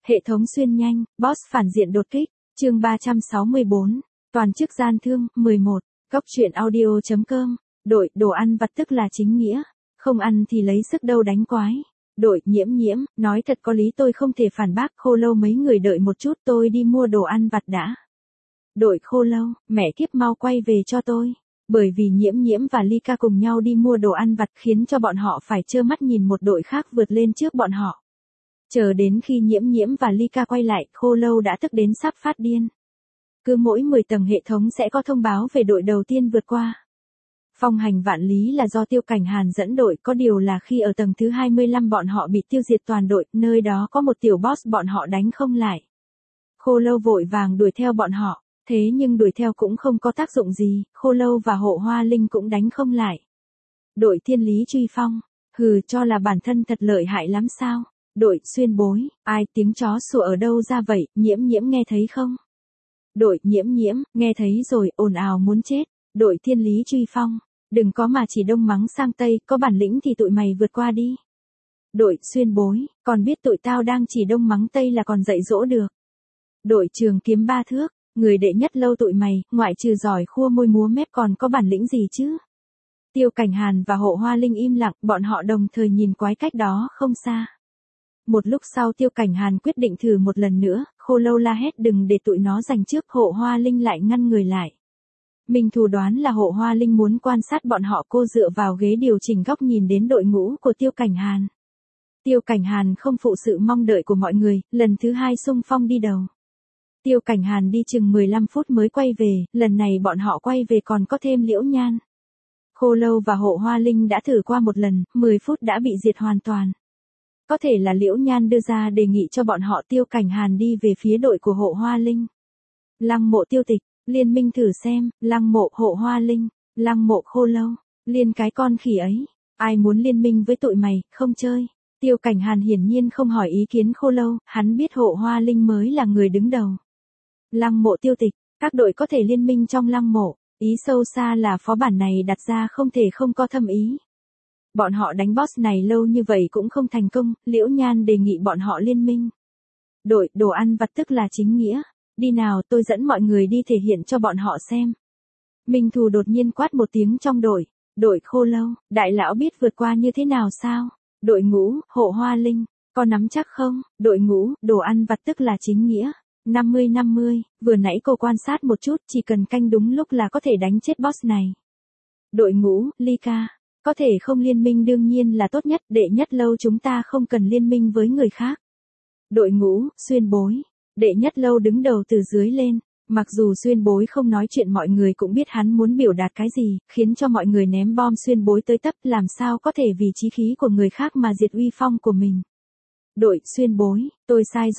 Hệ thống xuyên nhanh, boss phản diện đột kích, chương 364, toàn chức gian thương, 11, Cóc truyện audio.com, đội, đồ ăn vặt tức là chính nghĩa, không ăn thì lấy sức đâu đánh quái. Đội, nhiễm, nói thật có lý tôi không thể phản bác, Khô Lâu mấy người đợi một chút tôi đi mua đồ ăn vặt đã. Đội Khô Lâu, mẹ kiếp mau quay về cho tôi. Bởi vì nhiễm và Ly-ca cùng nhau đi mua đồ ăn vặt khiến cho bọn họ phải trơ mắt nhìn một đội khác vượt lên trước bọn họ. Chờ đến khi nhiễm và Ly-ca quay lại, Khô Lâu đã tức đến sắp phát điên. Cứ mỗi 10 tầng hệ thống sẽ có thông báo về đội đầu tiên vượt qua. Phong hành vạn lý là do Tiêu Cảnh Hàn dẫn đội, có điều là khi ở tầng thứ 25 bọn họ bị tiêu diệt toàn đội, nơi đó có một tiểu boss bọn họ đánh không lại. Khô Lâu vội vàng đuổi theo bọn họ, thế nhưng đuổi theo cũng không có tác dụng gì, Khô Lâu và Hộ Hoa Linh cũng đánh không lại. Đội Thiên Lý truy phong, hừ, cho là bản thân thật lợi hại lắm sao? Đội Xuyên bối, ai tiếng chó sủa ở đâu ra vậy, nhiễm nghe thấy không? Đội nhiễm, nghe thấy rồi, ồn ào muốn chết. Đội Thiên Lý truy phong, đừng có mà chỉ đông mắng sang tây, có bản lĩnh thì tụi mày vượt qua đi. Đội Xuyên bối, còn biết tụi tao đang chỉ đông mắng tây là còn dạy dỗ được. Đội Trường Kiếm 3 thước, người đệ nhất lâu tụi mày, ngoại trừ giỏi khua môi múa mép còn có bản lĩnh gì chứ? Tiêu Cảnh Hàn và Hộ Hoa Linh im lặng, bọn họ đồng thời nhìn quái cách đó không xa. Một lúc sau Tiêu Cảnh Hàn quyết định thử một lần nữa, Khô Lâu la hét đừng để tụi nó giành trước, Hộ Hoa Linh lại ngăn người lại. Mình thủ đoán là Hộ Hoa Linh muốn quan sát bọn họ, cô dựa vào ghế điều chỉnh góc nhìn đến đội ngũ của Tiêu Cảnh Hàn. Tiêu Cảnh Hàn không phụ sự mong đợi của mọi người, lần thứ 2 xung phong đi đầu. Tiêu Cảnh Hàn đi chừng 15 phút mới quay về, lần này bọn họ quay về còn có thêm Liễu Nhan. Khô Lâu và Hộ Hoa Linh đã thử qua một lần, 10 phút đã bị diệt hoàn toàn. Có thể là Liễu Nhan đưa ra đề nghị cho bọn họ. Tiêu Cảnh Hàn đi về phía đội của Hộ Hoa Linh. Lăng Mộ Tiêu Tịch, liên minh thử xem, Lăng Mộ Hộ Hoa Linh, Lăng Mộ Khô Lâu, liên cái con khỉ ấy, ai muốn liên minh với tụi mày, không chơi. Tiêu Cảnh Hàn hiển nhiên không hỏi ý kiến Khô Lâu, hắn biết Hộ Hoa Linh mới là người đứng đầu. Lăng Mộ Tiêu Tịch, các đội có thể liên minh trong Lăng Mộ, ý sâu xa là phó bản này đặt ra không thể không có thâm ý. Bọn họ đánh boss này lâu như vậy cũng không thành công, Liễu Nhan đề nghị bọn họ liên minh. Đội, đồ ăn vặt tức là chính nghĩa. Đi nào, tôi dẫn mọi người đi thể hiện cho bọn họ xem. Minh Thù đột nhiên quát một tiếng trong đội. Đội Khô Lâu, đại lão biết vượt qua như thế nào sao? Đội ngũ, Hộ Hoa Linh, có nắm chắc không? Đội ngũ, đồ ăn vặt tức là chính nghĩa. 50-50, vừa nãy cô quan sát một chút, chỉ cần canh đúng lúc là có thể đánh chết boss này. Đội ngũ, Ly-ca, có thể không liên minh đương nhiên là tốt nhất, đệ nhất lâu chúng ta không cần liên minh với người khác. Đội ngũ, Xuyên bối, đệ nhất lâu đứng đầu từ dưới lên, mặc dù Xuyên bối không nói chuyện mọi người cũng biết hắn muốn biểu đạt cái gì, khiến cho mọi người ném bom Xuyên bối tới tấp, làm sao có thể vì chí khí của người khác mà diệt uy phong của mình. Đội Xuyên bối, tôi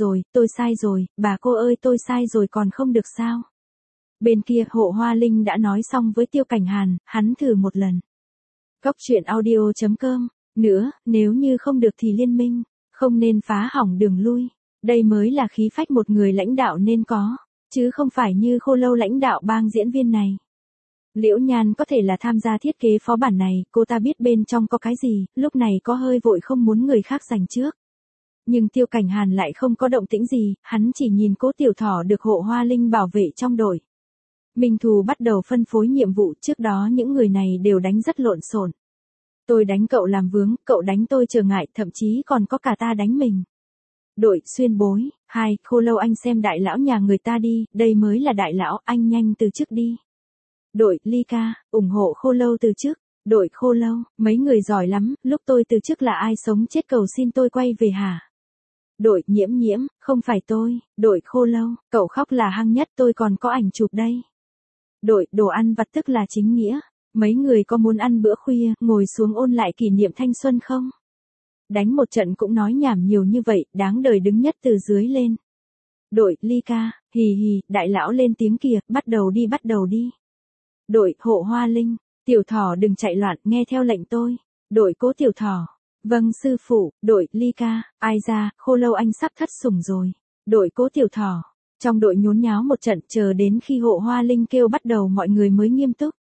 sai rồi, bà cô ơi tôi sai rồi còn không được sao. Bên kia Hộ Hoa Linh đã nói xong với Tiêu Cảnh Hàn, hắn thử một lần. Cóc truyện audio.com, nữa, nếu như không được thì liên minh, không nên phá hỏng đường lui. Đây mới là khí phách một người lãnh đạo nên có, chứ không phải như Khô Lâu lãnh đạo bang diễn viên này. Liễu Nhan có thể là tham gia thiết kế phó bản này, cô ta biết bên trong có cái gì, lúc này có hơi vội không muốn người khác giành trước. Nhưng Tiêu Cảnh Hàn lại không có động tĩnh gì, hắn chỉ nhìn Cố Tiểu Thỏ được Hộ Hoa Linh bảo vệ trong đội. Minh Thù bắt đầu phân phối nhiệm vụ, trước đó những người này đều đánh rất lộn xộn. Tôi đánh cậu làm vướng, cậu đánh tôi trở ngại, thậm chí còn có cả ta đánh mình. Đội Xuyên bối, Khô Lâu anh xem đại lão nhà người ta đi, đây mới là đại lão, anh nhanh từ chức đi. Đội Ly-ca, ủng hộ Khô Lâu từ chức. Đội Khô Lâu, mấy người giỏi lắm, lúc tôi từ chức là ai sống chết cầu xin tôi quay về hả? Đội nhiễm, không phải tôi. Đội Khô Lâu, cậu khóc là hăng nhất, tôi còn có ảnh chụp đây. Đội đồ ăn vặt tức là chính nghĩa. Mấy người có muốn ăn bữa khuya, ngồi xuống ôn lại kỷ niệm thanh xuân không? Đánh một trận cũng nói nhảm nhiều như vậy, đáng đời đứng nhất từ dưới lên. Đội Ly-ca, hì, đại lão lên tiếng kìa, bắt đầu đi. Đội Hộ Hoa Linh, Tiểu Thỏ đừng chạy loạn, nghe theo lệnh tôi. Đội Cố Tiểu Thỏ, vâng sư phụ. Đội Ly-ca, ai ra, Khô Lâu anh sắp thất sủng rồi. Đội Cố Tiểu Thỏ, trong đội nhốn nháo một trận, chờ đến khi Hộ Hoa Linh kêu bắt đầu mọi người mới nghiêm túc.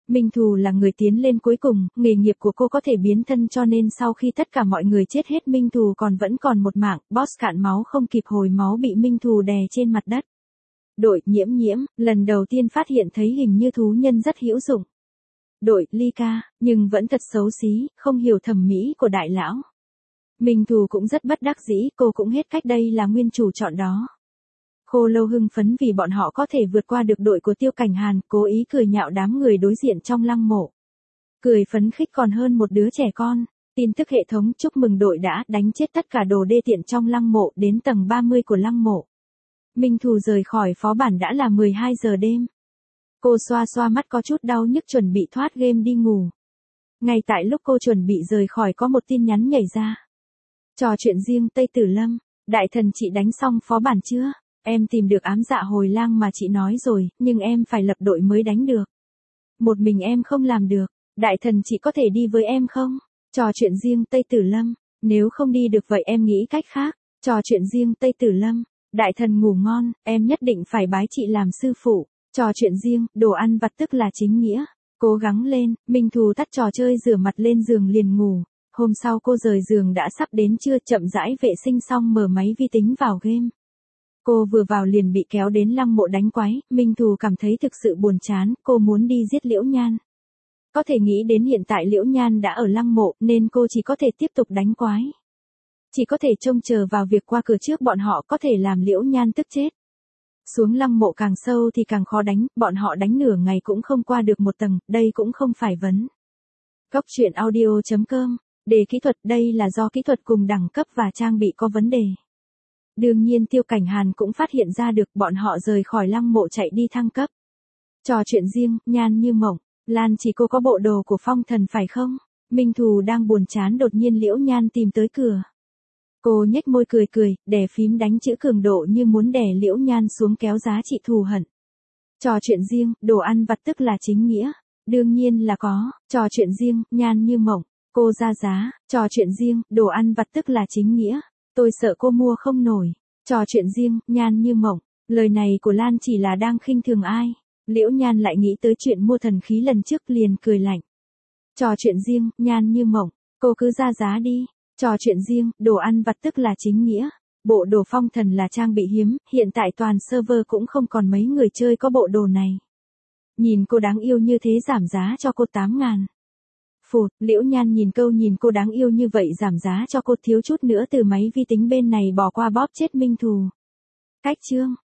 Minh Thù là người tiến lên cuối cùng, nghề nghiệp của cô có thể biến thân cho nên sau khi tất cả mọi người chết hết Minh Thù vẫn còn một mạng, boss cạn máu không kịp hồi máu bị Minh Thù đè trên mặt đất. Đội Nhiễm Nhiễm, lần đầu tiên phát hiện thấy hình như thú nhân rất hữu dụng. Đội Ly Ca, nhưng vẫn thật xấu xí, không hiểu thẩm mỹ của đại lão. Minh Thù cũng rất bất đắc dĩ, cô cũng hết cách đây là nguyên chủ chọn đó. Khô Lâu hưng phấn vì bọn họ có thể vượt qua được đội của Tiêu Cảnh Hàn, cố ý cười nhạo đám người đối diện trong lăng mộ. Cười phấn khích còn hơn một đứa trẻ con. Tin tức hệ thống chúc mừng đội đã đánh chết tất cả đồ đê tiện trong lăng mộ đến tầng 30 của lăng mộ. Minh Thù rời khỏi phó bản đã là 12 giờ đêm. Cô xoa xoa mắt có chút đau nhức chuẩn bị thoát game đi ngủ. Ngay tại lúc cô chuẩn bị rời khỏi có một tin nhắn nhảy ra. Trò chuyện riêng Tây Tử Lâm, đại thần chị đánh xong phó bản chưa? Em tìm được ám dạ hồi lang mà chị nói rồi, nhưng em phải lập đội mới đánh được. Một mình em không làm được, đại thần chị có thể đi với em không? Trò chuyện riêng Tây Tử Lâm, nếu không đi được vậy em nghĩ cách khác. Trò chuyện riêng Tây Tử Lâm, đại thần ngủ ngon, em nhất định phải bái chị làm sư phụ. Trò chuyện riêng, đồ ăn vặt tức là chính nghĩa. Cố gắng lên, Minh Thù tắt trò chơi rửa mặt lên giường liền ngủ. Hôm sau cô rời giường đã sắp đến trưa, chậm rãi vệ sinh xong mở máy vi tính vào game. Cô vừa vào liền bị kéo đến lăng mộ đánh quái, Minh Thù cảm thấy thực sự buồn chán, cô muốn đi giết Liễu Nhan. Có thể nghĩ đến hiện tại Liễu Nhan đã ở lăng mộ nên cô chỉ có thể tiếp tục đánh quái. Chỉ có thể trông chờ vào việc qua cửa trước bọn họ có thể làm Liễu Nhan tức chết. Xuống lăng mộ càng sâu thì càng khó đánh, bọn họ đánh nửa ngày cũng không qua được một tầng, đây cũng không phải vấn. Góc truyện audio.com, đề kỹ thuật đây là do kỹ thuật cùng đẳng cấp và trang bị có vấn đề. Đương nhiên Tiêu Cảnh Hàn cũng phát hiện ra được bọn họ rời khỏi lăng mộ chạy đi thăng cấp. Trò chuyện riêng, Nhan Như Mộng, Lan chỉ cô có bộ đồ của phong thần phải không? Minh Thù đang buồn chán đột nhiên Liễu Nhan tìm tới cửa. Cô nhếch môi cười cười, đè phím đánh chữ cường độ như muốn đè Liễu Nhan xuống kéo giá trị thù hận. Trò chuyện riêng, đồ ăn vặt tức là chính nghĩa. Đương nhiên là có, trò chuyện riêng, Nhan Như Mộng, cô ra giá, trò chuyện riêng, đồ ăn vặt tức là chính nghĩa. Tôi sợ cô mua không nổi. Trò chuyện riêng, Nhan Như Mộng, lời này của Lan chỉ là đang khinh thường ai. Liễu Nhan lại nghĩ tới chuyện mua thần khí lần trước liền cười lạnh. Trò chuyện riêng, Nhan Như Mộng, cô cứ ra giá đi. Trò chuyện riêng, đồ ăn vặt tức là chính nghĩa. Bộ đồ phong thần là trang bị hiếm, hiện tại toàn server cũng không còn mấy người chơi có bộ đồ này. Nhìn cô đáng yêu như thế giảm giá cho cô 8.000. Phụt, Liễu Nhan nhìn cô đáng yêu như vậy giảm giá cho cô thiếu chút nữa từ máy vi tính bên này bỏ qua bóp chết Minh Thù. Cách chương.